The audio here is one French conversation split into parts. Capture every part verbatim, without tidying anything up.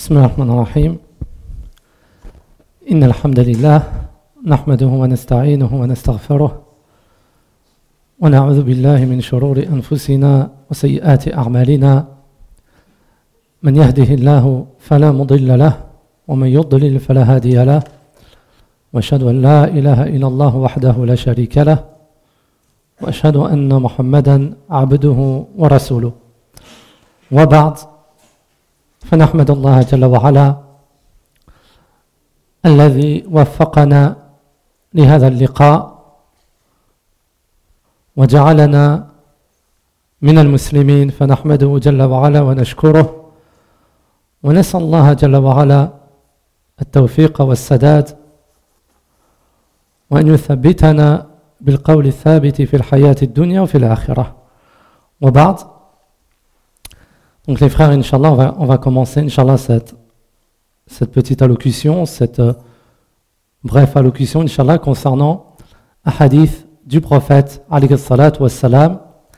بسم الله الرحمن الرحيم إن الحمد لله نحمده ونستعينه ونستغفره ونعوذ بالله من شرور أنفسنا وسيئات أعمالنا من يهده الله فلا مضل له ومن يضلل فلا هادي له وأشهد أن لا إله إلا الله وحده لا شريك له وأشهد أن محمدا عبده ورسوله وبعد فنحمد الله جل وعلا الذي وفقنا لهذا اللقاء وجعلنا من المسلمين فنحمده جل وعلا ونشكره ونسأل الله جل وعلا التوفيق والسداد وأن يثبتنا بالقول الثابت في الحياة الدنيا وفي الآخرة وبعد. Donc les frères, Inch'Allah, on va, on va commencer, Inch'Allah, cette, cette petite allocution, cette euh, brève allocution, Inch'Allah, concernant un hadith du prophète, alayhi salatu wassalam,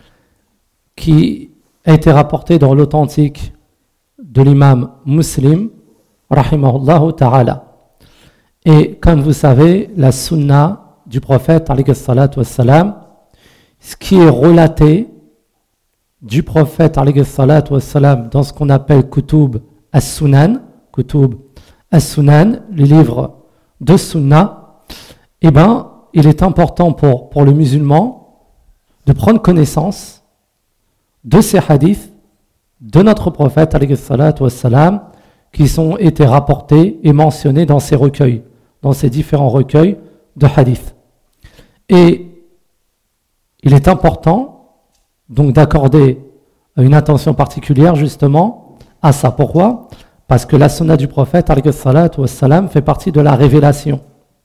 qui a été rapporté dans l'authentique de l'imam Muslim, rahimahullah ta'ala. Et comme vous savez, la sunna du prophète, alayhi salatu wassalam, ce qui est relaté du prophète alayhi salatu wassalam dans ce qu'on appelle Kutub as-Sunan, Kutub as-Sunan, les livres de Sunna, eh ben, il est important pour, pour le musulman de prendre connaissance de ces hadiths de notre prophète alayhi salatu wassalam qui sont été rapportés et mentionnés dans ces recueils, dans ces différents recueils de hadiths. Et il est important donc d'accorder une attention particulière justement à ça. Pourquoi ? Parce que la sunna du prophète alayhi salatu wassalam fait partie de la révélation.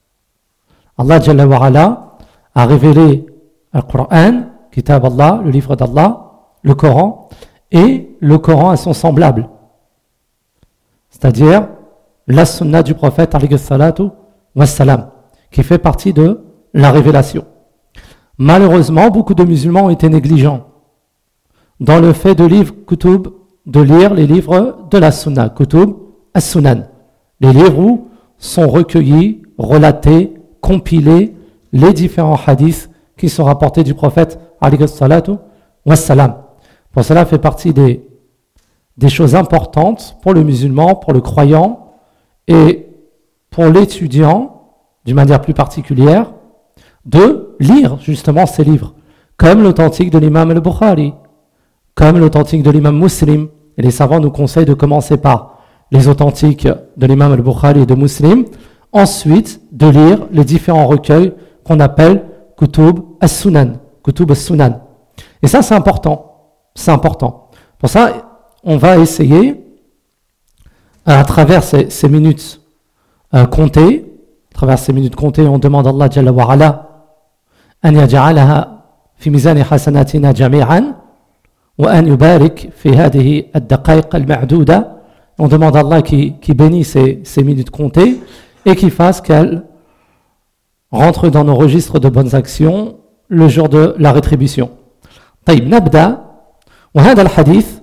Allah Jalla wa Ala a révélé le Coran, Kitab Allah, le livre d'Allah, le Coran, et le Coran à son semblable. C'est-à-dire la sunna du prophète alayhi salatu wassalam, qui fait partie de la révélation. Malheureusement, beaucoup de musulmans ont été négligents dans le fait de lire Kutub, de lire les livres de la Sunna, Kutub as-Sunan, les livres où sont recueillis, relatés, compilés les différents hadiths qui sont rapportés du prophète alayhi salatu wassalam. Pour cela fait partie des, des choses importantes pour le musulman, pour le croyant et pour l'étudiant, d'une manière plus particulière, de lire justement ces livres, comme l'authentique de l'imam al-Bukhari, comme l'authentique de l'imam Muslim. Et les savants nous conseillent de commencer par les authentiques de l'imam al-Bukhari et de Muslim, ensuite de lire les différents recueils qu'on appelle Kutub as-Sunan, Kutub as-Sunan. Et ça c'est important, c'est important. Pour ça, on va essayer, à travers ces, ces minutes euh, comptées, à travers ces minutes comptées, on demande à Allah Jalla wa Ala أن يجعلها في ميزان حسناتنا جميعا وأن يبارك في هذه الدقائق المعدودة. On demande à Allah qui, qui bénisse ces, ces minutes comptées et qui fasse qu'elles rentrent dans nos registres de bonnes actions le jour de la rétribution. طيب نبدأ. وهذا الحديث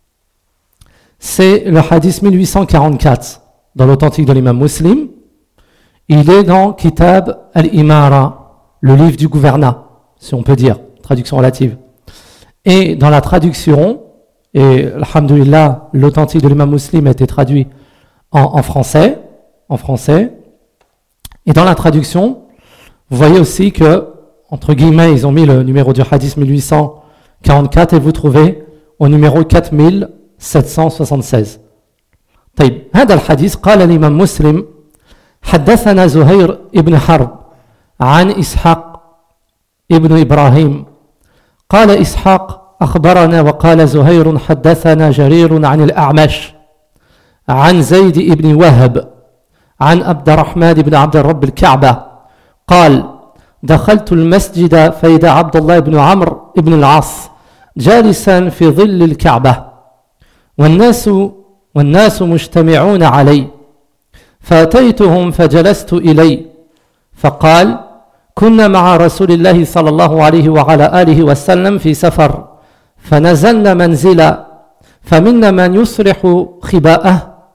c'est le hadith mille huit cent quarante-quatre dans l'authentique de l'imam Muslim. Il est dans Kitab al-Imara, le livre du gouvernat, si on peut dire, traduction relative. Et dans la traduction, et alhamdoulilah, l'authentique de l'imam Muslim a été traduit en, en français, en français. Et dans la traduction, vous voyez aussi que, entre guillemets, ils ont mis le numéro du hadith mille huit cent quarante-quatre et vous trouvez au numéro quatre mille sept cent soixante-seize. طيب هذا الحديث قال الإمام مسلم حدثنا زهير ابن حرب عن إسحاق ابن إبراهيم قال إسحاق أخبرنا وقال زهير حدثنا جرير عن الأعمش عن زيد ابن وهب عن عبد الرحمن بن عبد الرب الكعبة قال دخلت المسجد فإذا عبد الله بن عمرو بن العاص جالسا في ظل الكعبة والناس والناس مجتمعون علي فأتيتهم فجلست إلي فقال كنا مع رسول الله صلى الله عليه وعلى آله وسلم في سفر فنزلنا منزلا فمنا من يصرح خباءه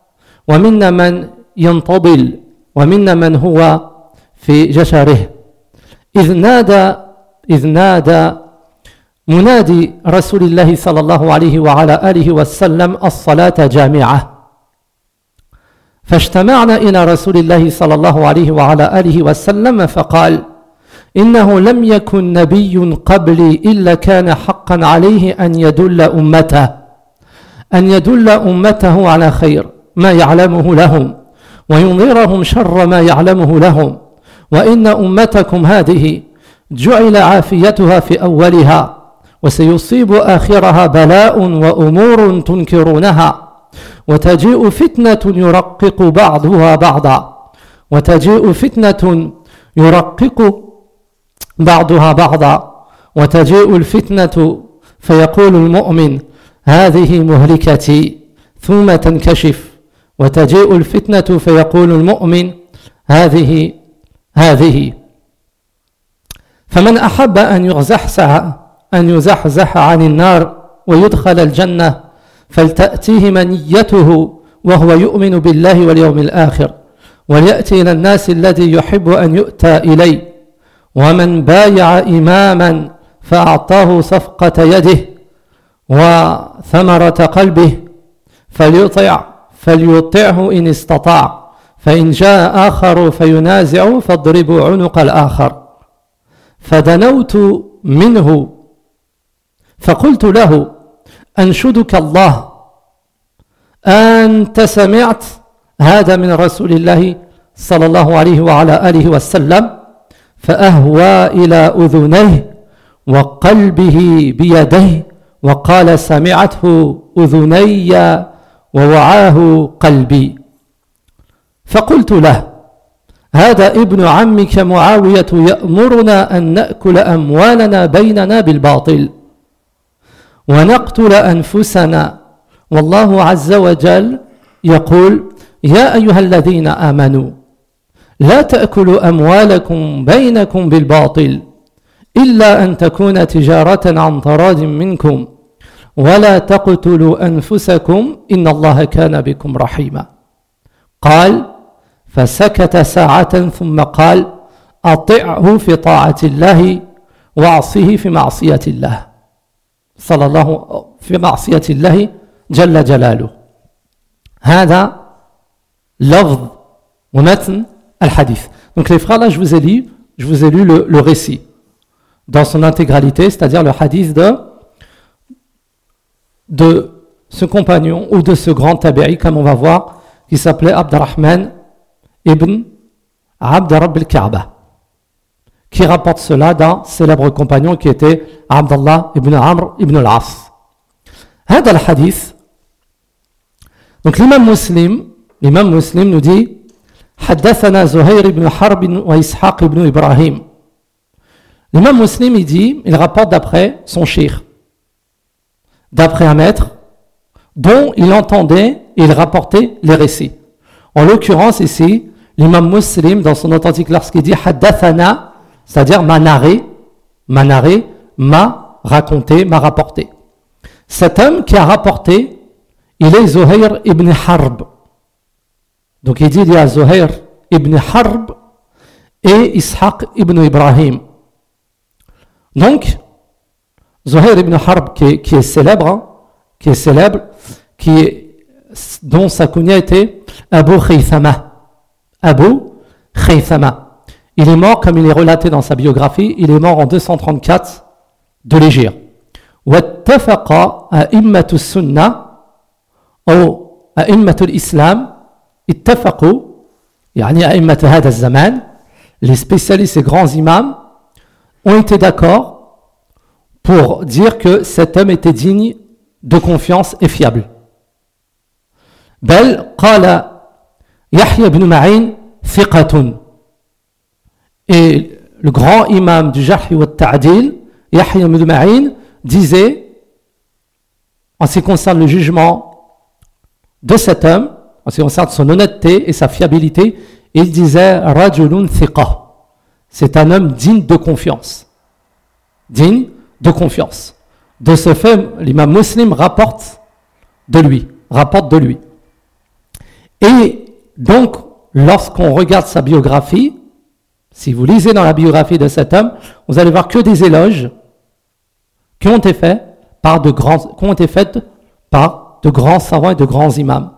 ومنا من ينتضل ومنا من هو في جشره إذ نادى إذ نادى منادي رسول الله صلى الله عليه وعلى آله وسلم الصلاة جامعة فاجتمعنا إلى رسول الله صلى الله عليه وعلى آله وسلم فقال إنه لم يكن نبي قبلي إلا كان حقا عليه أن يدل أمته أن يدل أمته على خير ما يعلمه لهم وينذرهم شر ما يعلمه لهم وإن أمتكم هذه جعل عافيتها في أولها وسيصيب آخرها بلاء وأمور تنكرونها وتجيء فتنة يرقق بعضها بعضا وتجيء فتنة يرقق بعضها بعضا وتجيء الفتنة فيقول المؤمن هذه مهلكتي ثم تنكشف وتجيء الفتنة فيقول المؤمن هذه هذه فمن أحب أن يزحزح أن يزحزح عن النار ويدخل الجنة فلتأتيه منيته وهو يؤمن بالله واليوم الآخر وليأتي إلى الناس الذي يحب أن يؤتى إليه ومن بايع إماما فأعطاه صفقة يده وثمرة قلبه فليطع فليطعه إن استطاع فإن جاء آخر فينازع فاضربوا عنق الآخر فدنوت منه فقلت له أنشدك الله أنت سمعت هذا من رسول الله صلى الله عليه وعلى آله وسلم فأهوى إلى أذنيه وقلبه بيديه وقال سمعته أذني ووعاه قلبي فقلت له هذا ابن عمك معاوية يأمرنا أن نأكل أموالنا بيننا بالباطل ونقتل أنفسنا والله عز وجل يقول يا أيها الذين آمنوا لا تأكلوا أموالكم بينكم بالباطل إلا أن تكون تجارة عن تراض منكم ولا تقتلوا أنفسكم إن الله كان بكم رحيما قال فسكت ساعة ثم قال أطعه في طاعة الله واعصه في معصية الله صلى الله في معصية الله جل جلاله هذا لفظ ومتن الحديث. Donc les frères là je vous ai lu, je vous ai lu le, le récit dans son intégralité, c'est-à-dire le hadith de de ce compagnon ou de ce grand tabi'i comme on va voir qui s'appelait Abdurrahman ibn Abd Rabb al-Ka'ba qui rapporte cela d'un célèbre compagnon qui était Abdallah ibn Amr ibn al-As. هذا الحديث donc l'imam muslim l'imam muslim nous dit حدثنا زهير بن حرب وإسحاق بن إبراهيم. L'imam muslim il dit, il rapporte d'après son cheikh, d'après un maître dont il entendait et il rapportait les récits. En l'occurrence ici, l'imam muslim dans son authentique lorsqu'il dit haddathana, c'est-à-dire m'a narré, m'a narré, m'a raconté, m'a rapporté. Cet homme qui a rapporté, il est Zuhair ibn Harb. Donc il dit il y a Zuhair ibn Harb et Ishaq ibn Ibrahim. Donc, Zuhair ibn Harb qui est, qui est célèbre, hein, qui est célèbre, qui est, dont sa kunya était Abu Khaythama. Abu Khaythama. Il est mort, comme il est relaté dans sa biographie, il est mort en deux cent trente-quatre de l'Hégire. واتفق أئمة السنة أو أئمة الإسلام اتفقوا يعني أئمة هذا الزمان les spécialistes et grands imams ont été d'accord pour dire que cet homme était digne de confiance et fiable. بل قال يحيى بن معين ثقة. Et le grand imam du Jarh wa al-Ta'dil, Yahya ibn Ma'in, disait, en ce qui concerne le jugement de cet homme, en ce qui concerne son honnêteté et sa fiabilité, il disait Rajulun thiqa. C'est un homme digne de confiance. Digne de confiance. De ce fait, l'imam muslim rapporte de lui. Rapporte de lui. Et donc, lorsqu'on regarde sa biographie, si vous lisez dans la biographie de cet homme, vous allez voir que des éloges qui ont été faits par de grands, qui ont été faits par de grands savants et de grands imams.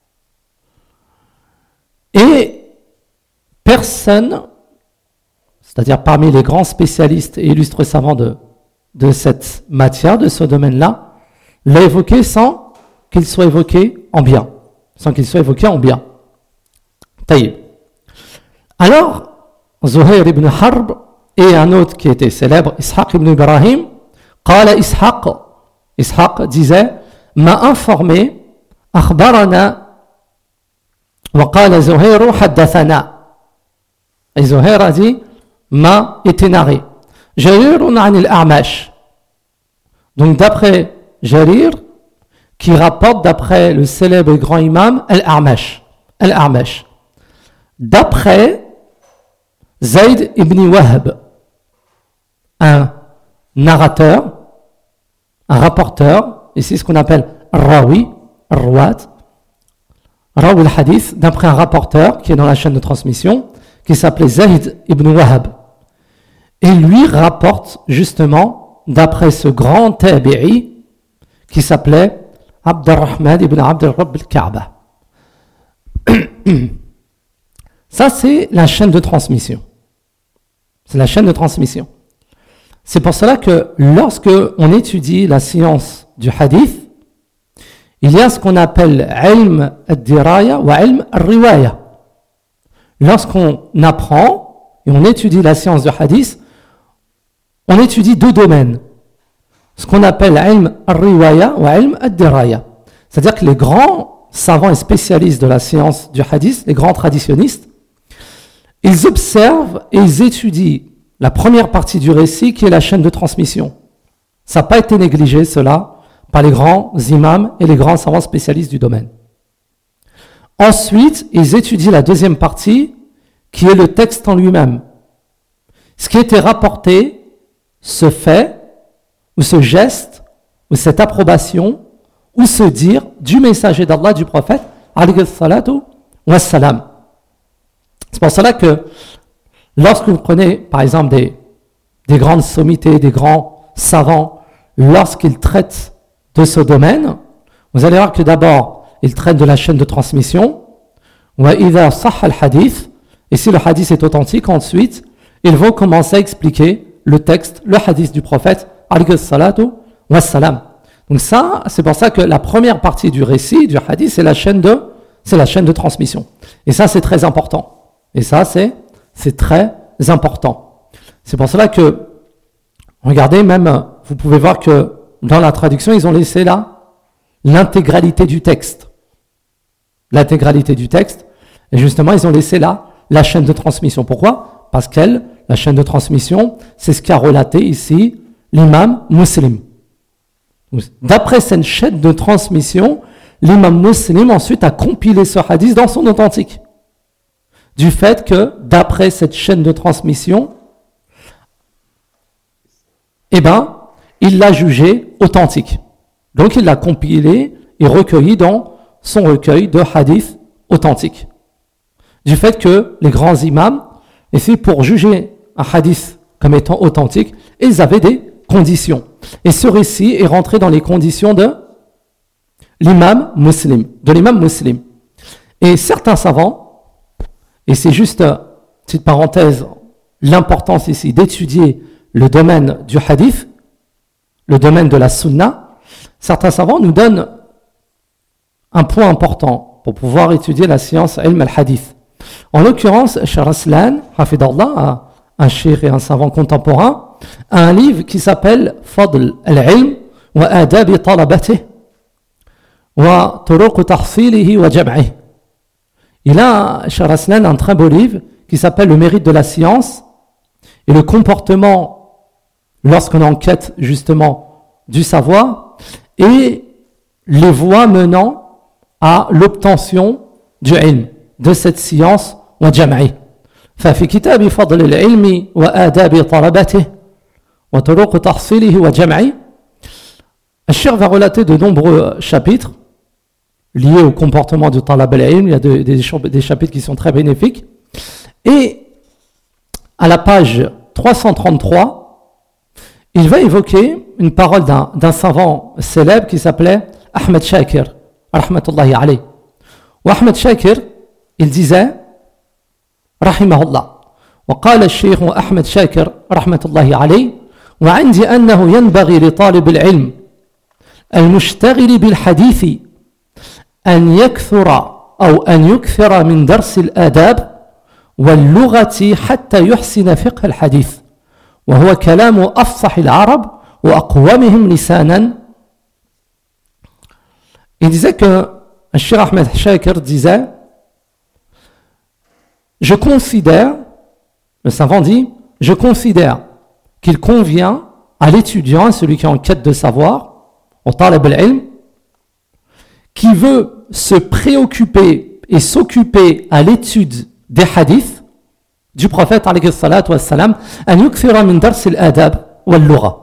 Et personne, c'est-à-dire parmi les grands spécialistes et illustres savants de, de cette matière, de ce domaine-là, l'a évoqué sans qu'il soit évoqué en bien. Sans qu'il soit évoqué en bien. Taïb. Alors, Zuhair ibn Harb et un autre qui était célèbre, Ishaq ibn Ibrahim, Qala Ishaq, Ishaq disait, m'a informé, akhbarana, wa qala Zuhairu haddathana. Et Zuhair a dit, m'a été narré. Jarirun an al-A'mash. Donc d'après Jarir, qui rapporte d'après le célèbre et grand imam Al-A'mash. Al-A'mash. D'après Zayd ibn Wahb, un narrateur, un rapporteur, ici ce qu'on appelle Rawi, Rawat, Rawi al-Hadith, d'après un rapporteur qui est dans la chaîne de transmission, qui s'appelait Zayd ibn Wahb. Et lui rapporte justement, d'après ce grand tabi'i, qui s'appelait Abdurrahman ibn Abd al-Rabb al-Ka'ba. Ça, c'est la chaîne de transmission. C'est la chaîne de transmission. C'est pour cela que lorsque on étudie la science du hadith, il y a ce qu'on appelle ilm al-diraya ou ilm al-riwaya. Lorsqu'on apprend et on étudie la science du hadith, on étudie deux domaines. Ce qu'on appelle ilm al-riwaya ou ilm al-diraya. C'est-à-dire que les grands savants et spécialistes de la science du hadith, les grands traditionnistes, ils observent et ils étudient la première partie du récit qui est la chaîne de transmission. Ça n'a pas été négligé, cela, par les grands imams et les grands savants spécialistes du domaine. Ensuite, ils étudient la deuxième partie qui est le texte en lui-même. Ce qui a été rapporté, ce fait, ou ce geste, ou cette approbation, ou ce dire du messager d'Allah, du prophète, alayhi salatu wassalam. C'est pour cela que lorsque vous prenez, par exemple, des, des grandes sommités, des grands savants, lorsqu'ils traitent de ce domaine, vous allez voir que d'abord, ils traitent de la chaîne de transmission, وَإِذَا صَحَّ الْحَدِيث, et si le hadith est authentique, ensuite, ils vont commencer à expliquer le texte, le hadith du prophète, alayhi salatu wassalam. Donc ça, c'est pour ça que la première partie du récit, du hadith, c'est la chaîne de, c'est la chaîne de transmission. Et ça, c'est très important. Et ça, c'est, c'est très important. C'est pour cela que, regardez, même, vous pouvez voir que dans la traduction, ils ont laissé là l'intégralité du texte. L'intégralité du texte. Et justement, ils ont laissé là la chaîne de transmission. Pourquoi ? Parce qu'elle, la chaîne de transmission, c'est ce qu'a relaté ici l'imam Muslim. D'après cette chaîne de transmission, l'imam Muslim ensuite a compilé ce hadith dans son authentique. Du fait que, d'après cette chaîne de transmission, eh ben, il l'a jugé authentique. Donc, il l'a compilé et recueilli dans son recueil de hadiths authentiques. Du fait que les grands imams, et c'est pour juger un hadith comme étant authentique, ils avaient des conditions. Et ce récit est rentré dans les conditions de l'imam Muslim, de l'imam Muslim. Et certains savants, et c'est juste, petite parenthèse, l'importance ici d'étudier le domaine du hadith, le domaine de la sunna, certains savants nous donnent un point important pour pouvoir étudier la science ilm al-hadith. En l'occurrence, Cheikh Raslan, hafidallah, un cheikh et un savant contemporain, a un livre qui s'appelle Fadl al-ilm wa adabi talabatih wa turuq tahsilihi wa jam'ih. Il a, Cheikh Raslan, un très beau livre qui s'appelle Le mérite de la science et le comportement lorsqu'on enquête justement du savoir et les voies menant à l'obtention du ilm, de cette science wa jam'i. ففي كتاب فضل العلم وآداب طلبته وطرق تحصيله وجمعه, الشيخ va relater de nombreux chapitres liés au comportement du talab al-ilm. Il y a de, des, des chapitres qui sont très bénéfiques. Et à la page trois cent trente-trois, il va évoquer une parole d'un, d'un savant célèbre qui s'appelait Ahmed Shakir, rahmatullahi alayh. Ou Ahmed Shakir, il disait, rahimahullah, وقال الشيخ أحمد شاكر رحمة الله عليه وعندي أنه ينبغي لطالب العلم المشتغل بالحديث أن يكثر أو أن يكثر من درس الآداب واللغة حتى يحسن فقه الحديث وهو كلام أفصح العرب وأقومهم لسانا. Il disait que le Cheikh Ahmed Shakir disait, je considère, le savant dit, je considère qu'il convient à l'étudiant, à celui qui est en quête de savoir, au talab al-ilm, qui veut se préoccuper et s'occuper à l'étude des hadiths du prophète alayhi salatu wassalam, an yukthira min dars al-adab wal-lugha,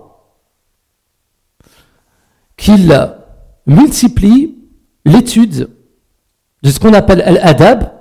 qu'il multiplie l'étude de ce qu'on appelle al-adab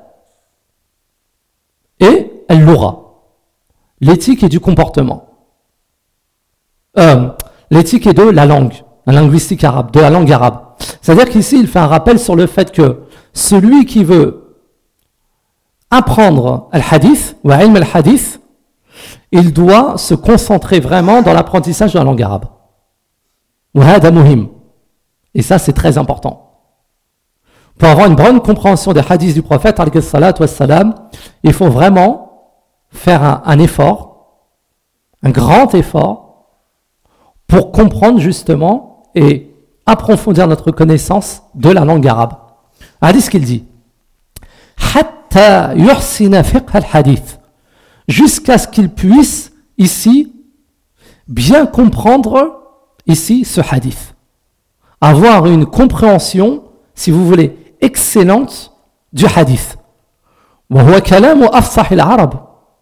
et al-lugha, l'éthique et du comportement. Euh, l'éthique et de la langue, la linguistique arabe, de la langue arabe. C'est-à-dire qu'ici, il fait un rappel sur le fait que celui qui veut apprendre al-hadith, ou ilm al-hadith, il doit se concentrer vraiment dans l'apprentissage de la langue arabe. وهذا مهم. Et ça, c'est très important. Pour avoir une bonne compréhension des hadiths du prophète, alayhi salatu wassalam, il faut vraiment faire un, un effort, un grand effort, pour comprendre justement et approfondir notre connaissance de la langue arabe. Regardez ce qu'il dit. Hatta yuhsina fiqh al-hadith. Jusqu'à ce qu'il puisse, ici, bien comprendre, ici, ce hadith. Avoir une compréhension, si vous voulez, excellente du hadith. Wa huwa kalamu afsah al-arab.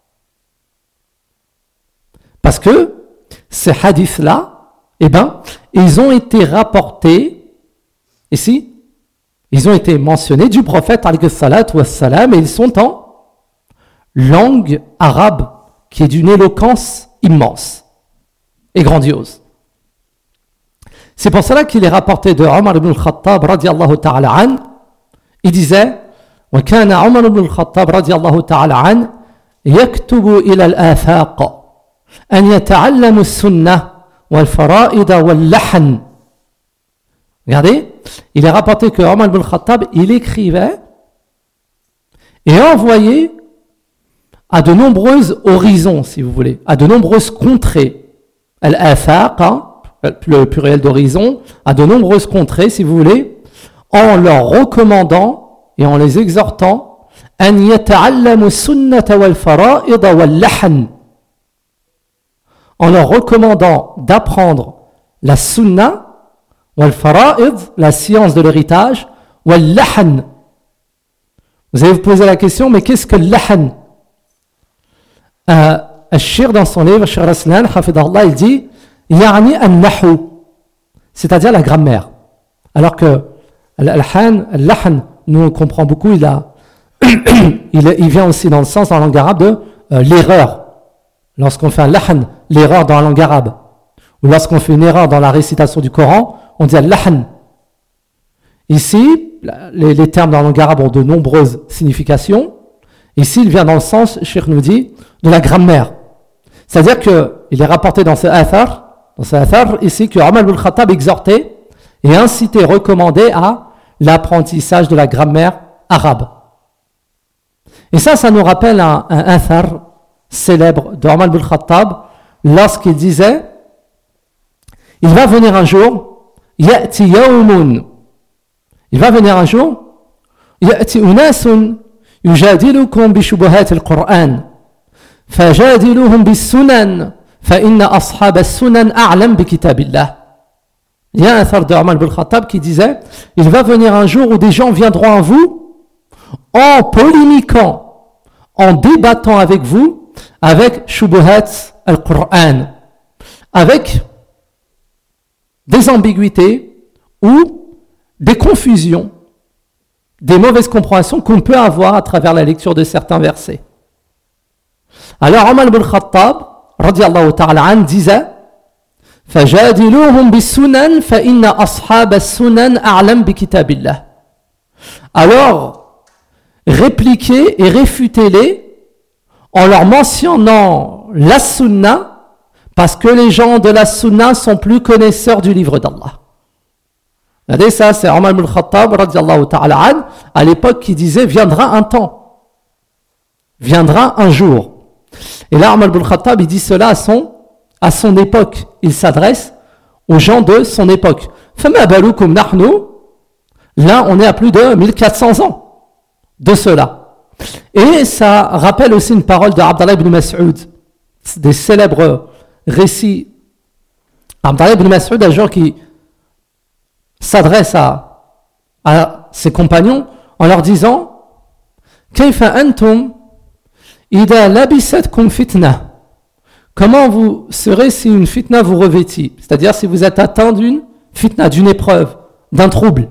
Parce que ces hadiths-là, eh ben, ils ont été rapportés, ici, ils ont été mentionnés du prophète, alayhi salatu wassalam, et ils sont en langue arabe, qui est d'une éloquence immense et grandiose. C'est pour cela qu'il est rapporté de Omar ibn al-Khattab, radiallahu ta'ala an, il disait, وكان عمر بن الخطاب رضي الله تعالى عنه يكتب إلى الآفاق أن يتعلم السنة والفرائض واللحن. Regardez, il est rapporté que Omar ibn al-Khattab, il écrivait et envoyait à de nombreuses horizons, si vous voulez, à de nombreuses contrées. Al-Afaq, hein, le pluriel d'horizon, à de nombreuses contrées, si vous voulez, en leur recommandant et en les exhortant أن يتعلموا السنة والفرائض واللحن, en leur recommandant d'apprendre la sunna, wal fara'id, la science de l'héritage, wal lahan. Vous allez vous poser la question, mais qu'est-ce que le lahan? euh, Al-Shir, dans son livre, Shir Raslan, hafidahullah, il dit Ya'ni an-nahu, c'est-à-dire la grammaire. Alors que al-lahan, al-lahan, nous on comprend beaucoup, il, a, il, il vient aussi dans le sens, dans la langue arabe, de euh, l'erreur. Lorsqu'on fait un lahan, l'erreur dans la langue arabe, ou lorsqu'on fait une erreur dans la récitation du Coran, on dit al-lahan. Ici, les, les termes dans la langue arabe ont de nombreuses significations. Ici, il vient dans le sens, Cheikh nous dit, de la grammaire. C'est-à-dire qu'il est rapporté dans ce athar, dans ce athar ici, que Omar ibn al-Khattab exhortait et incitait, recommandait à l'apprentissage de la grammaire arabe. Et ça, ça nous rappelle un, un athar célèbre de Omar ibn al-Khattab, lorsqu'il disait, il va venir un jour, ya'ti yawmun, il va venir un jour, ya'ti unasun yujadilukum bi shubuhat al-Qur'an, fajadiluhum bis sunan, fa inna ashab as-sunan a'lam bi kitabillah. Il y a un athar de Omar ibn al-Khattab qui disait, il va venir un jour où des gens viendront à vous en polémiquant, en débattant avec vous, avec shubuhat al-Qur'an, avec des ambiguïtés ou des confusions des mauvaises compréhensions qu'on peut avoir à travers la lecture de certains versets. Alors Omar ibn Khattab, radiyallahu ta'ala an, disait فَجَادِلُوهُمْ بِالسُّنَنِ فَإِنَّ أَصْحَابَ السُّنَنِ أَعْلَمْ بِكِتَابِ اللَّهِ. Alors, répliquez et réfutez-les en leur mentionnant la sunna, parce que les gens de la sunna sont plus connaisseurs du livre d'Allah. Regardez ça, c'est Omar ibn Khattab, radiyallahu ta'ala an, à l'époque qui disait, viendra un temps, viendra un jour. Et là, Omar ibn Khattab, il dit cela à son, à son époque. Il s'adresse aux gens de son époque. فَمَا بَلُكُمْ نَحْنُ. Là, on est à plus de mille quatre cents ans de cela. Et ça rappelle aussi une parole de Abdallah ibn Mas'ud, des célèbres récits. Abdallah ibn Mas'ud, un jour qui s'adresse à, à ses compagnons en leur disant كَيْفَ أَنْتُمْ إِذَا لَبِسَتْكُمْ فِتْنَةٌ. Comment vous serez si une fitna vous revêtit, c'est-à-dire si vous êtes atteint d'une fitna, d'une épreuve, d'un trouble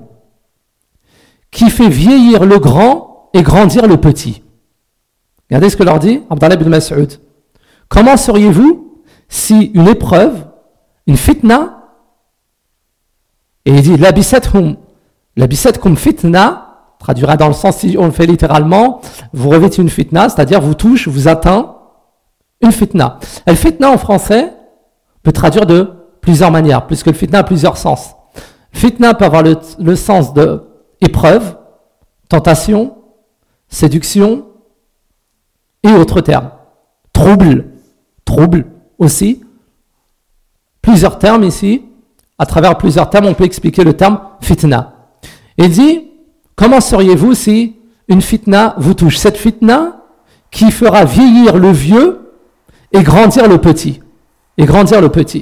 qui fait vieillir le grand et grandir le petit. Regardez ce que leur dit Abdallah ibn Mas'ud. Comment seriez-vous si une épreuve, une fitna, et il dit labisatkum, labisatkum fitna, traduira dans le sens, si on le fait littéralement, vous revêtez une fitna, c'est-à-dire vous touche, vous atteint une fitna. Et le fitna en français peut traduire de plusieurs manières, puisque le fitna a plusieurs sens. Le fitna peut avoir le, le sens de épreuve, tentation, séduction et autres termes. Trouble, trouble aussi. Plusieurs termes ici. À travers plusieurs termes, on peut expliquer le terme fitna. Il dit, comment seriez-vous si une fitna vous touche? Cette fitna qui fera vieillir le vieux et grandir le petit. Et grandir le petit.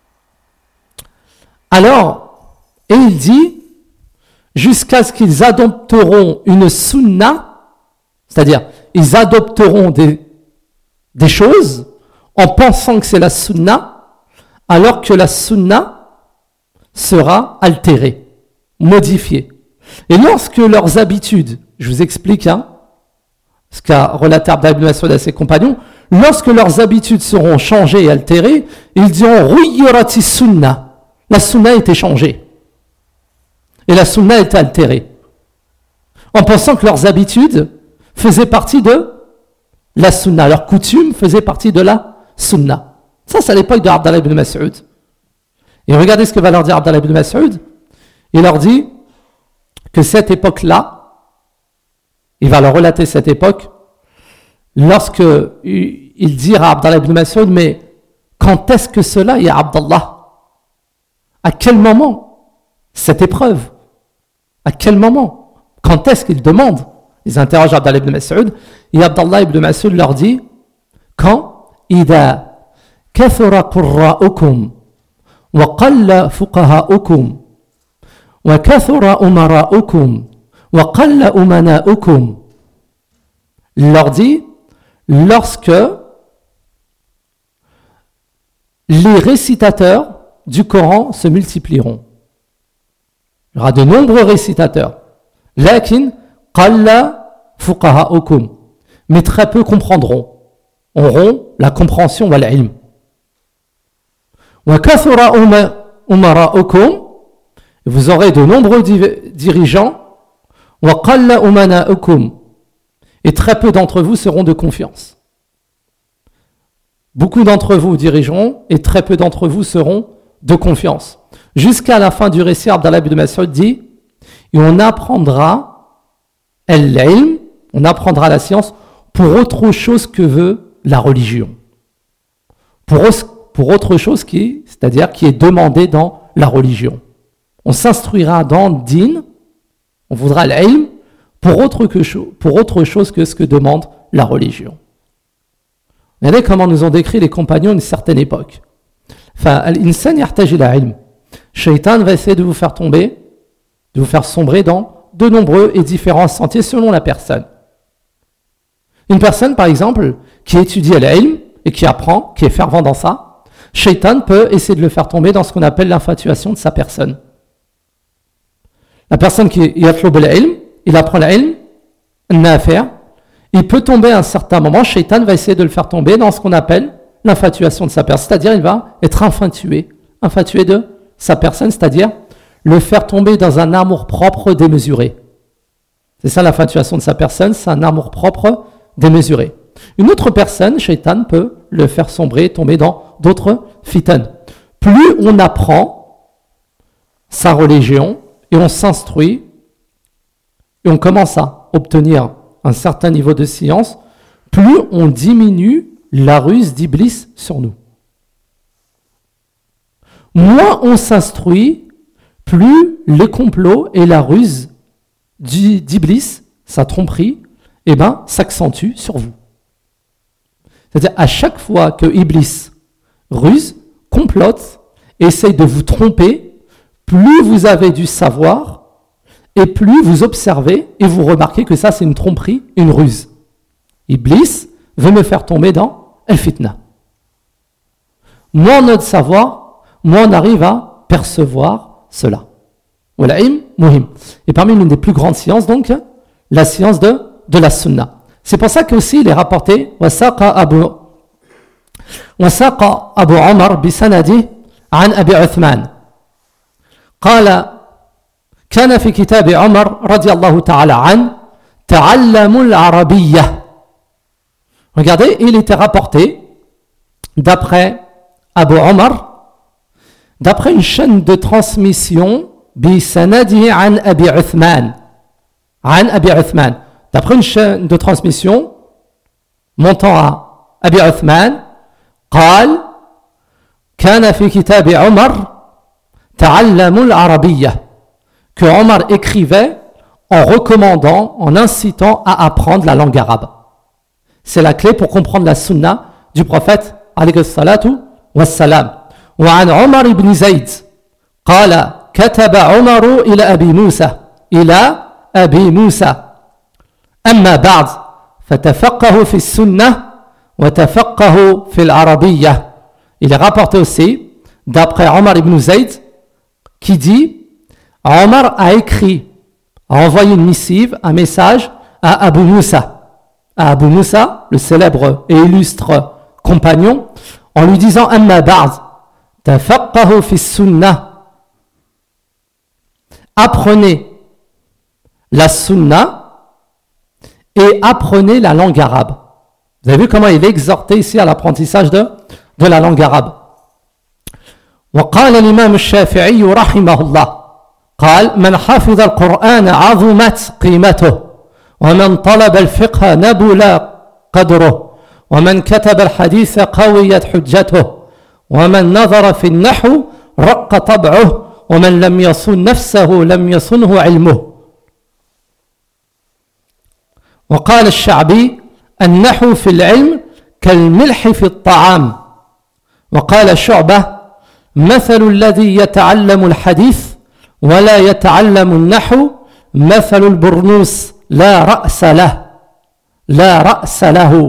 Alors, et il dit, jusqu'à ce qu'ils adopteront une sunna, c'est-à-dire, ils adopteront des, des choses en pensant que c'est la sunna, alors que la sunna sera altérée, modifiée. Et lorsque leurs habitudes, je vous explique, hein, ce qu'a relaté Abdallah ibn Mas'ud à ses compagnons, lorsque leurs habitudes seront changées et altérées, ils diront « Ruyyirati sunna ». La sunna a été changée. Et la sunna a été altérée. En pensant que leurs habitudes faisaient partie de la sunna. Leurs coutumes faisaient partie de la sunna. Ça, c'est à l'époque de Abdallah ibn Mas'ud. Et regardez ce que va leur dire Abdallah ibn Mas'ud. Il leur dit que cette époque-là, il va leur relater cette époque, lorsque il dit à Abdallah ibn Mas'ud, mais quand est-ce que cela, ya Abdallah? À quel moment cette épreuve? À quel moment? Quand est-ce qu'ils demandent? Ils interrogent Abdallah ibn Mas'ud, et Abdallah ibn Mas'ud leur dit, quand إذا كثر قراءكم وقل فقهاؤكم وكثر أمراؤكم وقل أمناؤكم. Il leur dit, lorsque les récitateurs du Coran se multiplieront. Il y aura de nombreux récitateurs. Lakin qalla fuqaha'ukum. Mais très peu comprendront. Auront la compréhension wal ilm. Wa kathura umara'ukum. Vous aurez de nombreux dirigeants. Wa qalla umana'ukum. Et très peu d'entre vous seront de confiance. Beaucoup d'entre vous dirigeront et très peu d'entre vous seront de confiance. Jusqu'à la fin du récit, Abdallah ibn Mas'ud dit, et on apprendra al-ilm, on apprendra la science pour autre chose que veut la religion. Pour, pour autre chose qui, c'est-à-dire qui est demandé dans la religion. On s'instruira dans le din, on voudra l'ilm pour autre, que, pour autre chose que ce que demande la religion. Regardez comment nous ont décrit les compagnons d'une certaine époque. Enfin, l'insan yartaj ila ilm. Shaitan va essayer de vous faire tomber, de vous faire sombrer dans de nombreux et différents sentiers selon la personne. Une personne, par exemple, qui étudie l'ilm et qui apprend, qui est fervent dans ça, Shaitan peut essayer de le faire tomber dans ce qu'on appelle l'infatuation de sa personne. La personne qui yatlub l'ilm, il apprend l'ilm, nafi', il peut tomber à un certain moment, Shaitan va essayer de le faire tomber dans ce qu'on appelle l'infatuation de sa personne, c'est-à-dire il va être infatué, infatué de sa personne, c'est-à-dire le faire tomber dans un amour-propre démesuré. C'est ça l'infatuation de sa personne, c'est un amour-propre démesuré. Une autre personne, Shaitan peut le faire sombrer, tomber dans d'autres fitan. Plus on apprend sa religion et on s'instruit et on commence à obtenir un certain niveau de science, plus on diminue la ruse d'Iblis sur nous. Moins on s'instruit, plus les complots et la ruse d'Iblis, sa tromperie, eh ben, s'accentue sur vous. C'est-à-dire, à chaque fois que Iblis ruse, complote, essaye de vous tromper, plus vous avez du savoir, et plus vous observez et vous remarquez que ça, c'est une tromperie, une ruse. Iblis veut me faire tomber dans el-fitna. Moins on a de savoir, moins on arrive à percevoir cela. Wala'im muhim. Et parmi l'une des plus grandes sciences, donc, la science de, de la sunna. C'est pour ça qu'aussi il est rapporté Wasaqa Abu Wasaqa Abu Omar bisanadi an Abi Uthman. قال كان في كتاب عمر رضي الله تعالى عنه تعلموا العربية. Regardez, il était rapporté d'après Abu Omar, d'après une chaîne de transmission بسنده عن أبي عثمان عن أبي عثمان, d'après une chaîne de transmission montant à Abi Uthman, قال كان في كتاب عمر تعلموا العربية, que Omar écrivait en recommandant, en incitant à apprendre la langue arabe. C'est la clé pour comprendre la sunna du prophète alayhi salatu wassalam. وعن عمر بن زيد قال كتب عمر إلى أبي موسى إلى أبي موسى أما بعد فتفقهوا في السنة وتفقهوا في العربية. Il est rapporté aussi d'après Omar ibn Zayd qui dit Omar a écrit, a envoyé une missive, un message à Abu Moussa, à Abu Moussa, le célèbre et illustre compagnon, en lui disant Amma ba'd, tafaqahu fi sunnah, apprenez la sunna et apprenez la langue arabe. Vous avez vu comment il est exhorté ici à l'apprentissage de, de la langue arabe. وقال الإمام الشافعي رحمه الله قال من حفظ القرآن عظمت قيمته ومن طلب الفقه نبل قدره ومن كتب الحديث قويت حجته ومن نظر في النحو رق طبعه ومن لم يصن نفسه لم يصنه علمه. وقال الشعبي النحو في العلم كالملح في الطعام. وقال شعبة مثل الذي يتعلم الحديث ولا يتعلم النحو مثل البرنوس لا رأس له لا رأس له.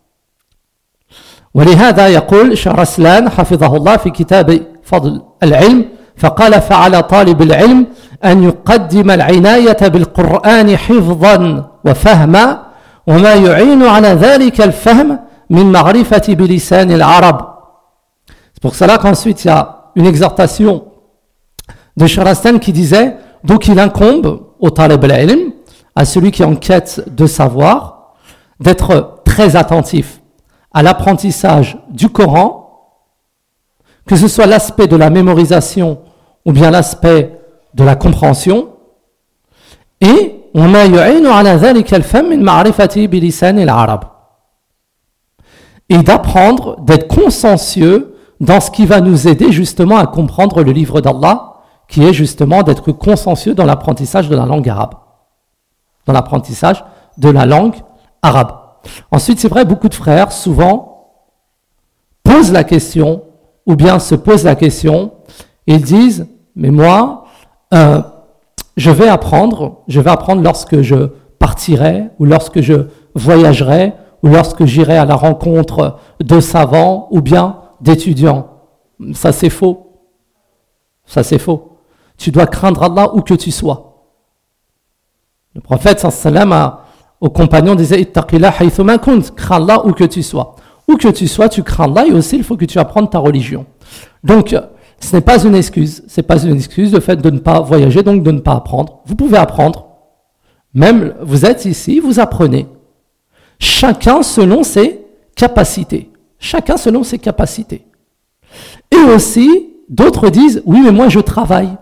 ولهذا يقول شهرسلان حفظه الله في كتاب فضل العلم فقال فعلى طالب العلم أن يقدم العناية بالقرآن حفظا وفهما وما يعين على ذلك الفهم من معرفة بلسان العرب. C'est pour cela qu'ensuite il y a une exhortation de Shahrazad qui disait donc il incombe au talib al-ilm, à celui qui est en quête de savoir, d'être très attentif à l'apprentissage du Coran, que ce soit l'aspect de la mémorisation ou bien l'aspect de la compréhension, et وما يعين على ذلك الفهم من معرفة بلسان العرب, et d'apprendre, d'être consciencieux dans ce qui va nous aider justement à comprendre le livre d'Allah, qui est justement d'être consciencieux dans l'apprentissage de la langue arabe. Dans l'apprentissage de la langue arabe. Ensuite, c'est vrai, beaucoup de frères, souvent, posent la question, ou bien se posent la question, et ils disent, mais moi, euh, je vais apprendre, je vais apprendre lorsque je partirai, ou lorsque je voyagerai, ou lorsque j'irai à la rencontre de savants, ou bien d'étudiants. Ça, c'est faux. Ça, c'est faux. Tu dois craindre Allah où que tu sois. Le prophète sallam a, aux compagnons disait ittaqillah haythuma kunt, crains Allah où que tu sois. Où que tu sois, tu crains Allah et aussi il faut que tu apprennes ta religion. Donc ce n'est pas une excuse, c'est pas une excuse le fait de ne pas voyager, donc de ne pas apprendre. Vous pouvez apprendre. Même vous êtes ici, vous apprenez. Chacun selon ses capacités. Chacun selon ses capacités. Et aussi, d'autres disent, oui, mais moi je travaille.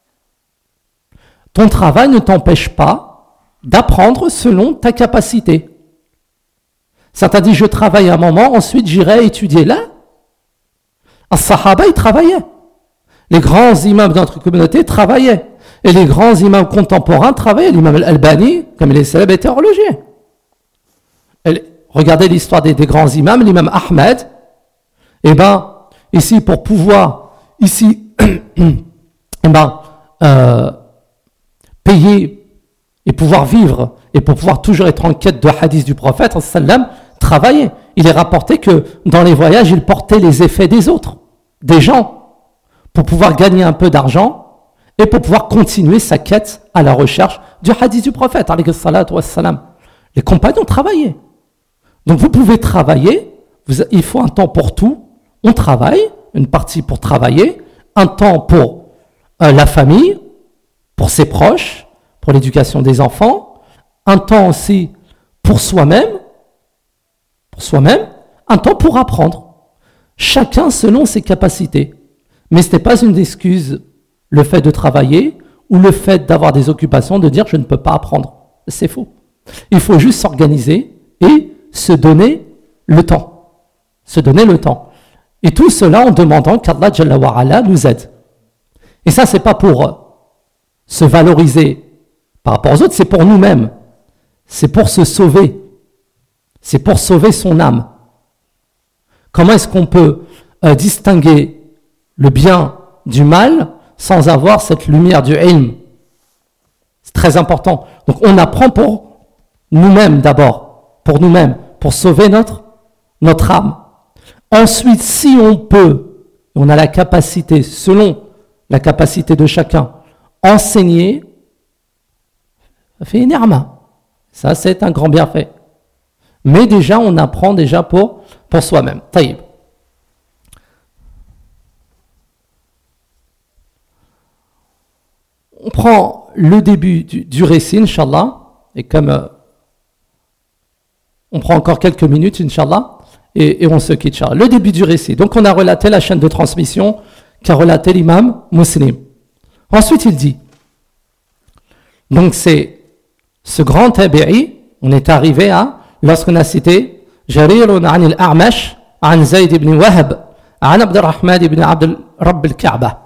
Ton travail ne t'empêche pas d'apprendre selon ta capacité. Certains disent, je travaille un moment, ensuite j'irai étudier. Là, un sahaba, il travaillait. Les grands imams de notre communauté travaillaient. Et les grands imams contemporains travaillaient. L'imam Al-Albani, comme il est célèbre, était horloger. Et regardez l'histoire des, des grands imams, l'imam Ahmed. Eh bien, ici, pour pouvoir, ici, eh ben, euh, payer et pouvoir vivre, et pour pouvoir toujours être en quête de hadith du prophète, sallam, travailler. Il est rapporté que dans les voyages, il portait les effets des autres, des gens, pour pouvoir gagner un peu d'argent et pour pouvoir continuer sa quête à la recherche du hadith du prophète, alayhi salatu wassalam. Les compagnons travaillaient. Donc vous pouvez travailler, vous, il faut un temps pour tout. On travaille, une partie pour travailler, un temps pour euh, la famille, pour ses proches, pour l'éducation des enfants, un temps aussi pour soi-même, pour soi-même, un temps pour apprendre. Chacun selon ses capacités. Mais ce n'est pas une excuse, le fait de travailler ou le fait d'avoir des occupations, de dire je ne peux pas apprendre. C'est faux. Il faut juste s'organiser et se donner le temps. Se donner le temps. Et tout cela en demandant qu'Allah Jalla wa Ala nous aide. Et ça, c'est pas pour se valoriser par rapport aux autres, c'est pour nous-mêmes. C'est pour se sauver. C'est pour sauver son âme. Comment est-ce qu'on peut euh, distinguer le bien du mal sans avoir cette lumière du ilm? C'est très important. Donc on apprend pour nous-mêmes d'abord, pour nous-mêmes, pour sauver notre, notre âme. Ensuite, si on peut, on a la capacité, selon la capacité de chacun, enseigner, ça fait une ni'ma. Ça, c'est un grand bienfait. Mais déjà, on apprend déjà pour, pour soi-même. Taïb. On prend le début du, du récit, Inch'Allah, et comme euh, on prend encore quelques minutes, Inch'Allah, et, et on se quitte, Inch'Allah. Le début du récit. Donc, on a relaté la chaîne de transmission qu'a relaté l'imam Muslim. Ensuite, il dit, donc c'est ce grand tabi'i, on est arrivé à, lorsqu'on a cité Jarirun an al-A'mash, an Zayd ibn Wahab, an Abdurrahman ibn Abd Rabb al-Ka'bah.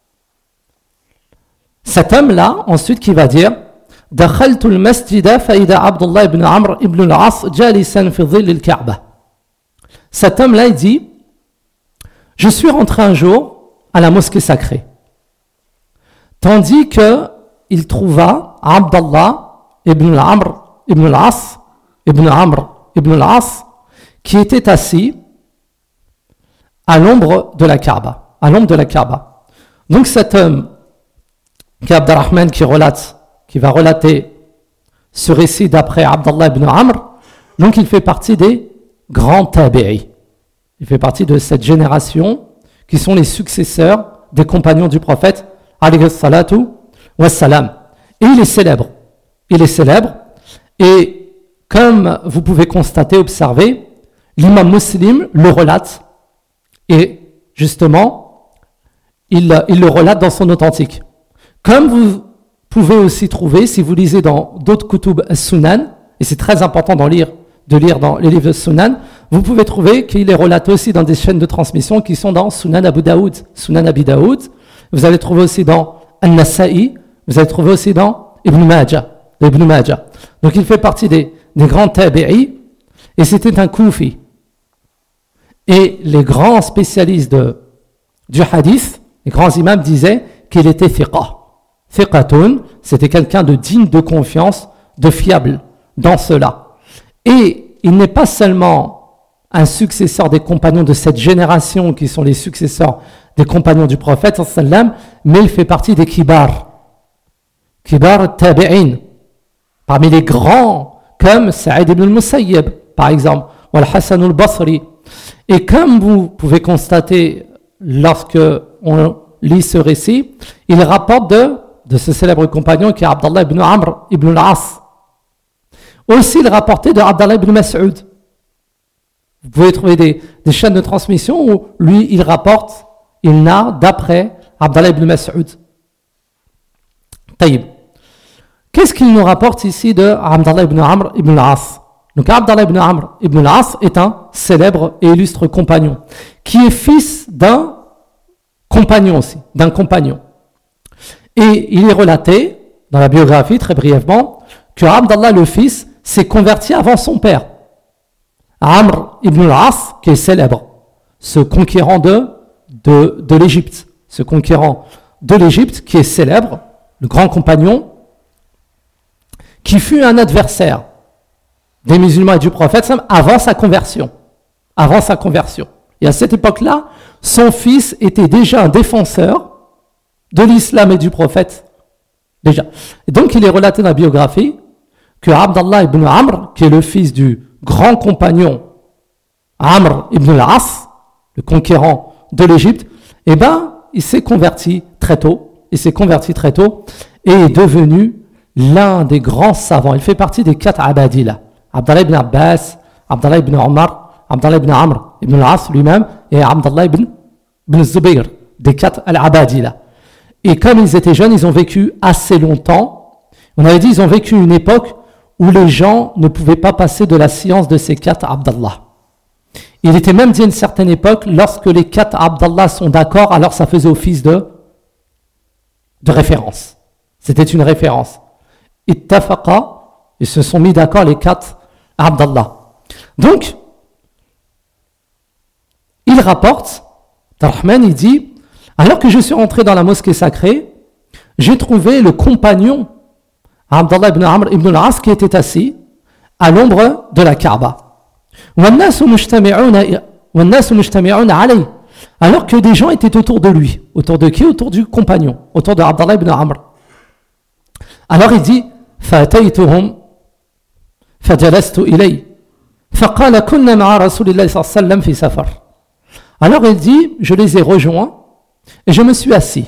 Cet homme-là, ensuite, qui va dire دخلت المسجد فإذا عبد الله بن عمرو بن العاص جالسا في ظل الكعبة. Cet homme-là, il dit, je suis rentré un jour à la mosquée sacrée, tandis que il trouva Abdallah ibn Amr ibn al-As, ibn Amr ibn al-As, qui était assis à l'ombre de la Kaaba, à l'ombre de la Kaaba. Donc cet homme, qui est Abdurrahman, qui relate, qui va relater ce récit d'après Abdallah ibn Amr, donc il fait partie des grands tabi'i. Il fait partie de cette génération qui sont les successeurs des compagnons du prophète, alayhi salatu wassalam. Et il est célèbre. Il est célèbre. Et comme vous pouvez constater, observer, l'imam Muslim le relate. Et justement, il, il le relate dans son authentique. Comme vous pouvez aussi trouver, si vous lisez dans d'autres kutub as-sunan, et c'est très important d'en lire, de lire dans les livres sunan, vous pouvez trouver qu'il est relaté aussi dans des chaînes de transmission qui sont dans Sunan Abu Daoud, Sunan Abi Daoud. Vous allez trouver aussi dans An-Nasa'i, vous allez trouver aussi dans Ibn Majah, Ibn Majah. Donc il fait partie des, des grands tabi'i, et c'était un koufi. Et les grands spécialistes de, du hadith, les grands imams disaient qu'il était thiqa. Thiqatun, c'était quelqu'un de digne de confiance, de fiable dans cela. Et il n'est pas seulement un successeur des compagnons de cette génération qui sont les successeurs des compagnons du prophète, mais il fait partie des kibar, kibar tabi'in, parmi les grands, comme Saïd ibn al-Musayyib, par exemple, ou al-Hassan al-Basri. Et comme vous pouvez constater lorsque on lit ce récit, il rapporte de, de ce célèbre compagnon qui est Abdallah ibn Amr ibn al-As. Aussi, il rapportait de Abdallah ibn Mas'ud. Vous pouvez trouver des, des chaînes de transmission où lui, il rapporte, il narre d'après Abdallah ibn Mas'ud. Taïb. Qu'est-ce qu'il nous rapporte ici de Abdallah ibn Amr ibn al-As? Donc Abdallah ibn Amr ibn al-As est un célèbre et illustre compagnon, qui est fils d'un compagnon aussi, d'un compagnon. Et il est relaté, dans la biographie, très brièvement, que Abdallah le fils s'est converti avant son père. Amr ibn al-As, qui est célèbre, ce conquérant de, de, de l'Égypte, ce conquérant de l'Égypte qui est célèbre, le grand compagnon, qui fut un adversaire des musulmans et du prophète avant sa conversion. Avant sa conversion. Et à cette époque-là, son fils était déjà un défenseur de l'islam et du prophète. Déjà. Et donc il est relaté dans la biographie que Abdallah ibn Amr, qui est le fils du grand compagnon Amr ibn al-As, le conquérant de l'Égypte, eh ben, il s'est converti très tôt. Il s'est converti très tôt et est devenu l'un des grands savants. Il fait partie des quatre Abadila. Abdallah ibn Abbas, Abdallah ibn Omar, Abdallah ibn Amr ibn al-As lui-même et Abdallah ibn, ibn Zubayr, des quatre Al-Abadila. Et comme ils étaient jeunes, ils ont vécu assez longtemps. On avait dit ils ont vécu une époque où les gens ne pouvaient pas passer de la science de ces quatre Abdallah. Il était même dit à une certaine époque, lorsque les quatre Abdallah sont d'accord, alors ça faisait office de, de référence. C'était une référence. Ittafaqa, ils se sont mis d'accord les quatre Abdallah. Donc, il rapporte, Rahman, il dit, alors que je suis rentré dans la mosquée sacrée, j'ai trouvé le compagnon Abdallah ibn Amr ibn al-As qui était assis à l'ombre de la Kaaba. Alors que des gens étaient autour de lui. Autour de qui? Autour du compagnon, autour de Abdallah ibn Amr. Alors il dit, فأتيتهم فجلست إلي فقال كنا مع رسول الله صلى الله عليه وسلم في سفر. Alors il dit, je les ai rejoints et je me suis assis.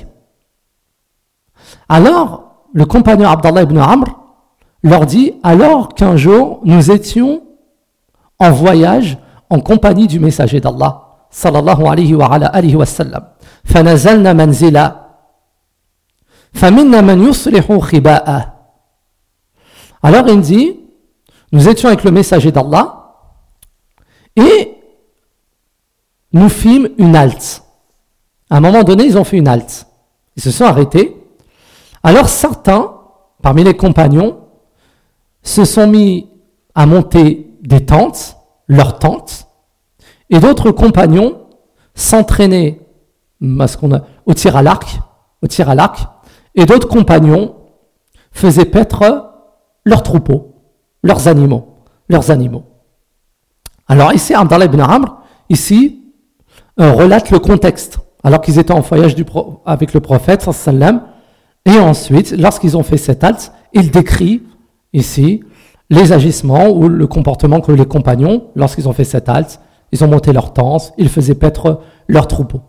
Alors le compagnon Abdallah ibn Amr leur dit, alors qu'un jour nous étions en voyage en compagnie du messager d'Allah sallallahu alayhi wa ala alihi wa sallam. فنزلنا منزلا فمنا من يصلح خباءه. Alors il dit, nous étions avec le messager d'Allah et nous fîmes une halte. À un moment donné, ils ont fait une halte. Ils se sont arrêtés. Alors certains, parmi les compagnons, se sont mis à monter des tentes, leurs tentes, et d'autres compagnons s'entraînaient à ce qu'on a, au tir à l'arc, au tir à l'arc, et d'autres compagnons faisaient paître leurs troupeaux, leurs animaux, leurs animaux. Alors ici, Abdallah ibn Amr, ici, euh, relate le contexte, alors qu'ils étaient en voyage du pro- avec le prophète, sallam, et ensuite, lorsqu'ils ont fait cette halte, il décrit ici les agissements ou le comportement que les compagnons, lorsqu'ils ont fait cette halte, ils ont monté leurs tentes, ils faisaient paître leurs troupeaux.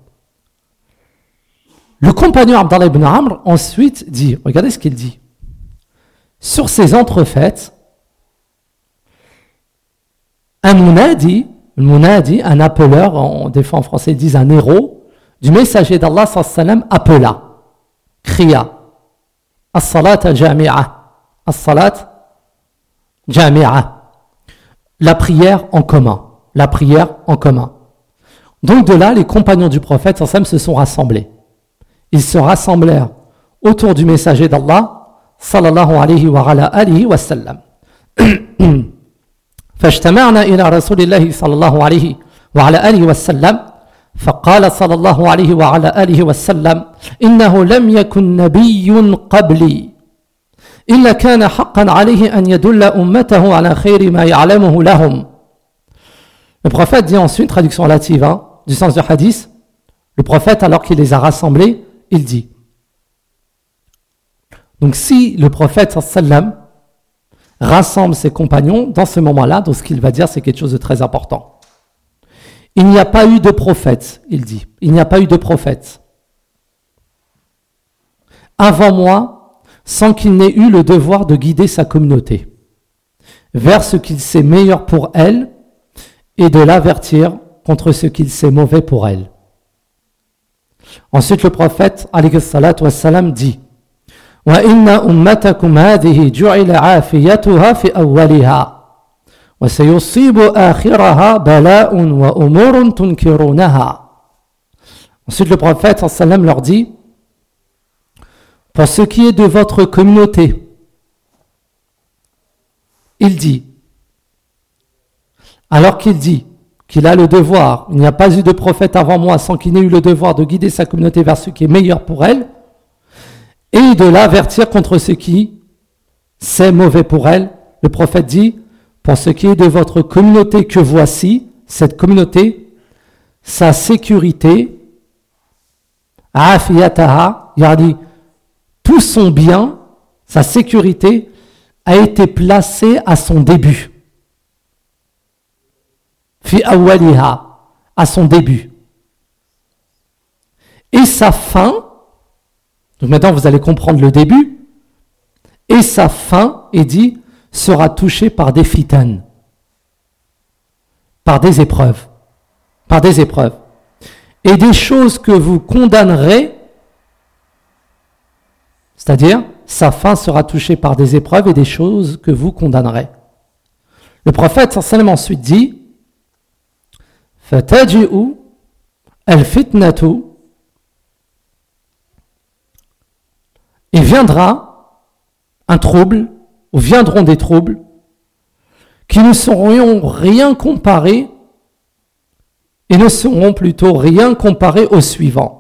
Le compagnon Abdallah ibn Amr ensuite dit, regardez ce qu'il dit, sur ces entrefaites, un munadi, un munadi, un appeleur, on, des fois en français ils disent un héros, du messager d'Allah sallam appela, cria, as-salat jami'a, as-salat jami'a, la prière en commun, la prière en commun. Donc de là, les compagnons du prophète sallam se sont rassemblés. Ils se rassemblèrent autour du messager d'Allah sallallahu alayhi wa ala alihi wa sallam. فاجتمعنا إلى رسول الله صلى الله عليه وعلى آله وسلم فقال صلى الله عليه وعلى آله وسلم إنه لم يكن نبي قبلي إلا كان حقا عليه أن يدل أمته على خير ما يعلمه لهم. Le prophète dit ensuite, traduction relative hein, du sens du hadith, le prophète alors qu'il les a rassemblés, il dit, donc si le prophète sallam rassemble ses compagnons, dans ce moment-là, donc ce qu'il va dire, c'est quelque chose de très important. Il n'y a pas eu de prophète, il dit. Il n'y a pas eu de prophète avant moi, sans qu'il n'ait eu le devoir de guider sa communauté vers ce qu'il sait meilleur pour elle et de l'avertir contre ce qu'il sait mauvais pour elle. Ensuite, le prophète, alayhi salatu wassalam, dit wa inna ummatakum hadhihi ju'ila afiyatuha fi awwaliha wa sayusibu akhiraha bala'un wa umurun tunkirunaha. Ensuite, le prophète sallam leur dit pour ce qui est de votre communauté, il dit, alors qu'il dit qu'il a le devoir, il n'y a pas eu de prophète avant moi sans qu'il n'ait eu le devoir de guider sa communauté vers ce qui est meilleur pour elle et de l'avertir contre ce qui c'est mauvais pour elle. Le prophète dit, pour ce qui est de votre communauté que voici, cette communauté, sa sécurité, afiyataha, il a dit, tout son bien, sa sécurité, a été placée à son début. Fi awwaliha, à son début. Et sa fin, donc maintenant vous allez comprendre le début, et sa fin, est dit, sera touchée par des fitan, par des épreuves, par des épreuves. Et des choses que vous condamnerez, c'est-à-dire, sa fin sera touchée par des épreuves et des choses que vous condamnerez. Le prophète sallallahu ensuite dit Fataji'u al-fitnatu, et viendra un trouble, ou viendront des troubles, qui ne seront rien comparés, et ne seront plutôt rien comparés au suivant.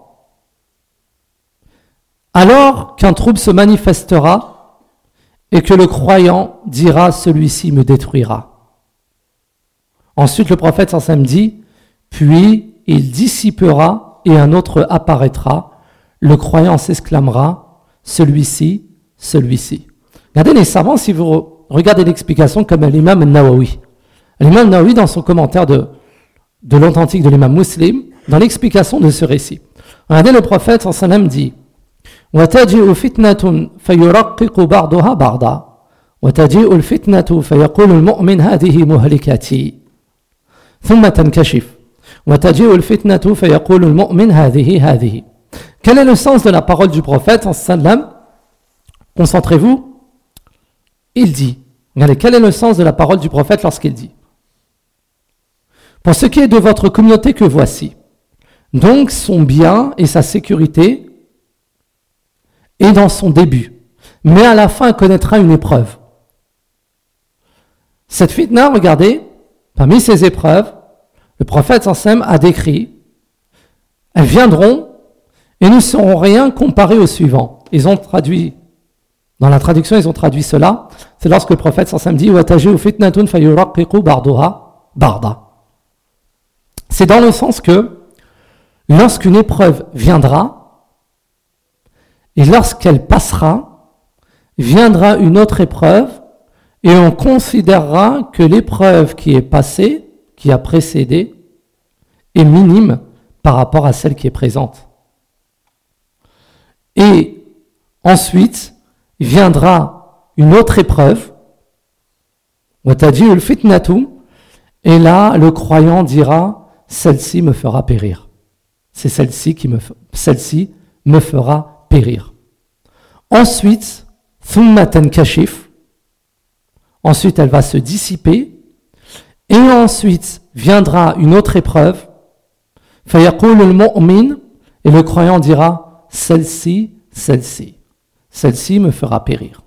Alors qu'un trouble se manifestera et que le croyant dira « celui-ci me détruira ». Ensuite le prophète sallam dit « puis il dissipera et un autre apparaîtra, le croyant s'exclamera « celui-ci, celui-ci ». Regardez les savants, si vous regardez l'explication comme l'imam al-Nawawi. L'imam al-Nawawi dans son commentaire de, de l'authentique de l'imam Muslim, dans l'explication de ce récit. Regardez le prophète sallam dit وتجيء فتنة فيرقق بعضها بعضا وتجيء الفتنة فيقول المؤمن هذه مهلكتي ثم تنكشف وتجيء الفتنة فيقول المؤمن هذه هذه. Quel est le sens de la parole du prophète sallam? Concentrez-vous. Il dit, regardez, quel est le sens de la parole du prophète lorsqu'il dit pour ce qui est de votre communauté que voici, donc son bien et sa sécurité et dans son début, mais à la fin elle connaîtra une épreuve. Cette fitna, regardez, parmi ces épreuves, le prophète sallam a décrit, elles viendront et ne seront rien comparées au suivant. Ils ont traduit, dans la traduction ils ont traduit cela, c'est lorsque le prophète sallam dit وَتَجِئُ فِتْنَةٌ فَيُرَقِّقُ بَعْضُهَا بَعْضًا. C'est dans le sens que lorsqu'une épreuve viendra, et lorsqu'elle passera, viendra une autre épreuve et on considérera que l'épreuve qui est passée, qui a précédé, est minime par rapport à celle qui est présente. Et ensuite, viendra une autre épreuve, et là, le croyant dira, celle-ci me fera périr. C'est celle-ci qui me, celle-ci me fera périr. Ensuite, thumma tankashif, ensuite elle va se dissiper, et ensuite viendra une autre épreuve, fayaqul al-mu'min, et le croyant dira, celle-ci, celle-ci, celle-ci me fera périr.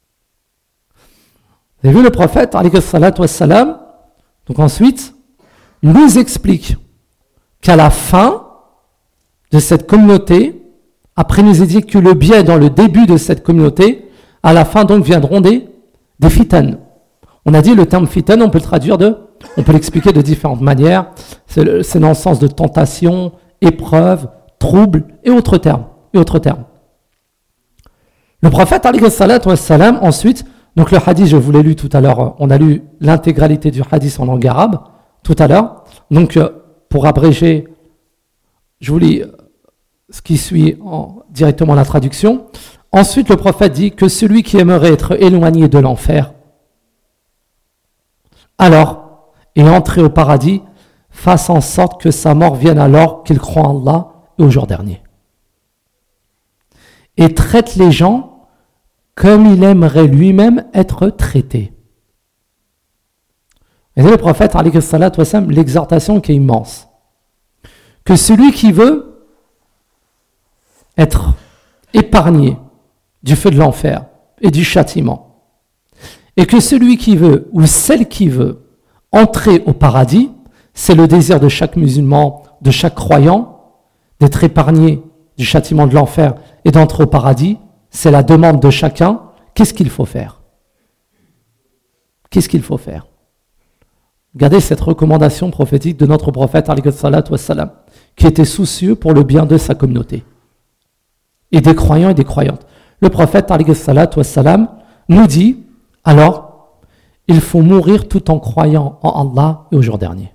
Vous avez vu le prophète, alayhi salatu wassalam, donc ensuite, nous explique qu'à la fin de cette communauté, après nous a dit que le bien est dans le début de cette communauté, à la fin donc viendront des, des fitan. On a dit le terme fitan, on peut le traduire de, on peut l'expliquer de différentes manières. C'est, le, c'est dans le sens de tentation, épreuve, trouble et autres termes. Et autres termes. Le prophète alayhi salatu wassalam ensuite Donc le hadith, je vous l'ai lu tout à l'heure, on a lu l'intégralité du hadith en langue arabe tout à l'heure. Donc pour abréger, je vous lis ce qui suit en, directement la traduction. Ensuite, le prophète dit que celui qui aimerait être éloigné de l'enfer, alors, et entrer au paradis, fasse en sorte que sa mort vienne alors qu'il croit en Allah et au jour dernier. Et traite les gens comme il aimerait lui-même être traité. Et le prophète, alayhi salatu wassalam, l'exhortation qui est immense. Que celui qui veut être épargné du feu de l'enfer et du châtiment, et que celui qui veut, ou celle qui veut, entrer au paradis, c'est le désir de chaque musulman, de chaque croyant, d'être épargné du châtiment de l'enfer et d'entrer au paradis, c'est la demande de chacun. Qu'est-ce qu'il faut faire? Qu'est-ce qu'il faut faire? Regardez cette recommandation prophétique de notre prophète, alayhi salatu wassalam, qui était soucieux pour le bien de sa communauté, et des croyants et des croyantes. Le prophète, alayhi salatu wassalam, nous dit, alors, il faut mourir tout en croyant en Allah et au jour dernier.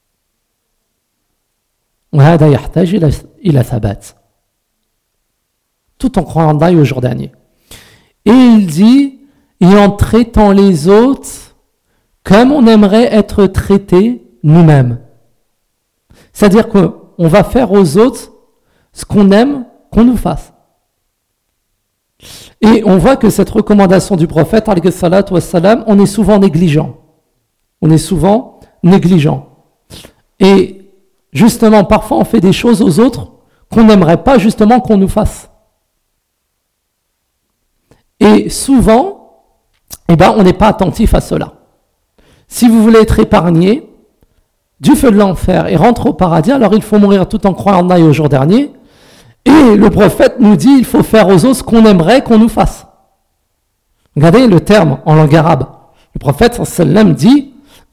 Tout en croyant en Allah et au jour dernier. Et il dit, et en traitant les autres comme on aimerait être traité nous-mêmes. C'est-à-dire qu'on va faire aux autres ce qu'on aime qu'on nous fasse. Et on voit que cette recommandation du prophète, alayhi salatu wassalam, on est souvent négligent. On est souvent négligent. Et justement, parfois on fait des choses aux autres qu'on n'aimerait pas justement qu'on nous fasse. Et souvent, eh ben, on n'est pas attentif à cela. Si vous voulez être épargné du feu de l'enfer et rentrer au paradis, alors il faut mourir tout en croyant en Allah et au jour dernier. Et le prophète nous dit, il faut faire aux autres ce qu'on aimerait qu'on nous fasse. Regardez le terme en langue arabe. Le prophète sallam dit,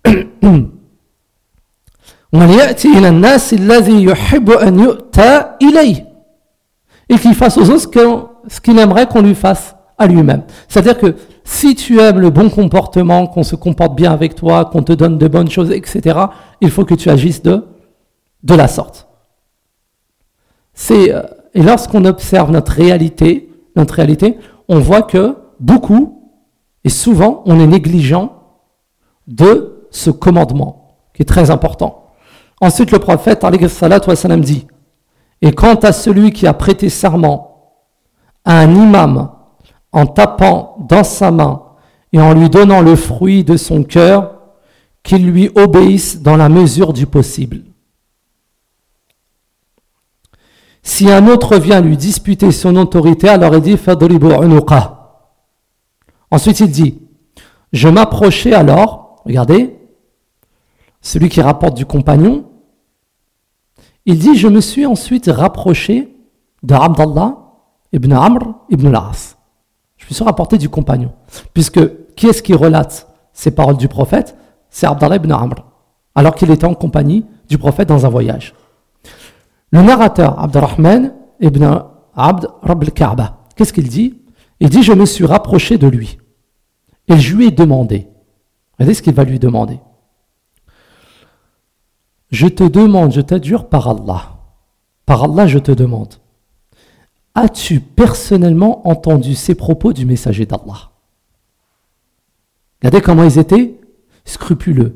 et qu'il fasse aux autres ce qu'il aimerait qu'on lui fasse à lui-même. C'est-à-dire que si tu aimes le bon comportement, qu'on se comporte bien avec toi, qu'on te donne de bonnes choses, et cetera, il faut que tu agisses de, de la sorte. C'est, et lorsqu'on observe notre réalité, notre réalité, on voit que beaucoup, et souvent, on est négligent de ce commandement, qui est très important. Ensuite, le prophète, alayhi salatu wassalam, dit, et quant à celui qui a prêté serment à un imam, en tapant dans sa main et en lui donnant le fruit de son cœur, qu'il lui obéisse dans la mesure du possible. Si un autre vient lui disputer son autorité, alors il dit fadribu unuqa. Ensuite il dit, je m'approchai alors, regardez, celui qui rapporte du compagnon, il dit, je me suis ensuite rapproché de Abdallah ibn Amr ibn al-As. Je me suis rapporté du compagnon. Puisque, qui est-ce qui relate ces paroles du prophète? C'est Abdallah ibn Amr, alors qu'il était en compagnie du prophète dans un voyage. Le narrateur, Abdurrahman ibn Abd Rabb al-Ka'ba, qu'est-ce qu'il dit? Il dit, je me suis rapproché de lui. Et je lui ai demandé. Regardez ce qu'il va lui demander. Je te demande, je t'adjure par Allah. Par Allah, je te demande. As-tu personnellement entendu ces propos du messager d'Allah? Regardez comment ils étaient scrupuleux.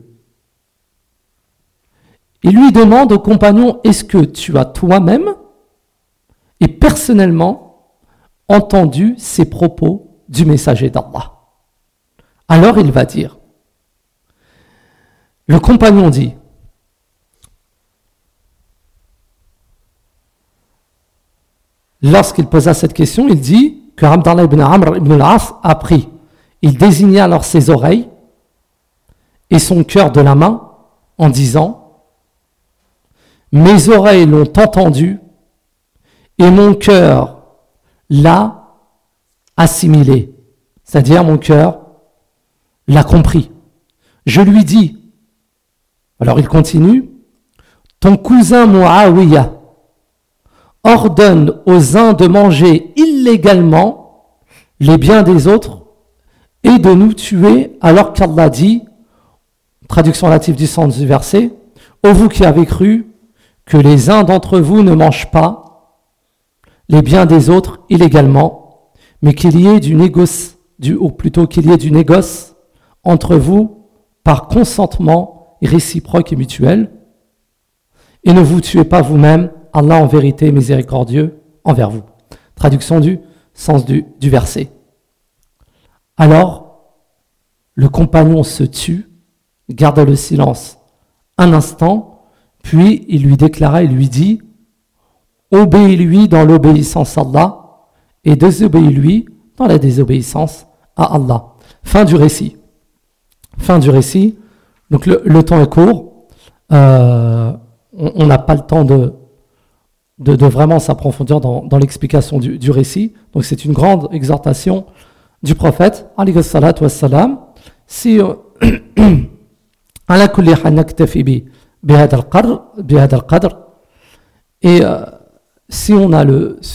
Il lui demande au compagnon, est-ce que tu as toi-même et personnellement entendu ces propos du messager d'Allah? Alors il va dire, le compagnon dit, lorsqu'il posa cette question, il dit que Abdallah ibn Amr ibn al-As a pris. Il désigna alors ses oreilles et son cœur de la main en disant, mes oreilles l'ont entendu et mon cœur l'a assimilé. C'est-à-dire mon cœur l'a compris. Je lui dis, alors il continue, ton cousin Muawiyah ordonne aux uns de manger illégalement les biens des autres et de nous tuer alors qu'Allah dit, traduction relative du sens du verset, ô vous qui avez cru que les uns d'entre vous ne mangent pas les biens des autres illégalement, mais qu'il y ait du négoce, du, ou plutôt qu'il y ait du négoce entre vous par consentement réciproque et mutuel, et ne vous tuez pas vous-même, Allah en vérité est miséricordieux envers vous. Traduction du sens du, du verset. Alors, le compagnon se tut, garda le silence un instant, puis il lui déclara et lui dit, obéis-lui dans l'obéissance à Allah et désobéis-lui dans la désobéissance à Allah. Fin du récit. Fin du récit. Donc le, le temps est court. Euh, on n'a pas le temps de, de, de vraiment s'approfondir dans, dans l'explication du, du récit. Donc c'est une grande exhortation du prophète, alayhi salatu wassalam. Si ala kulli hal naktafi bi bihadha al-qadr, bihadha al-qadr, et euh, si on a le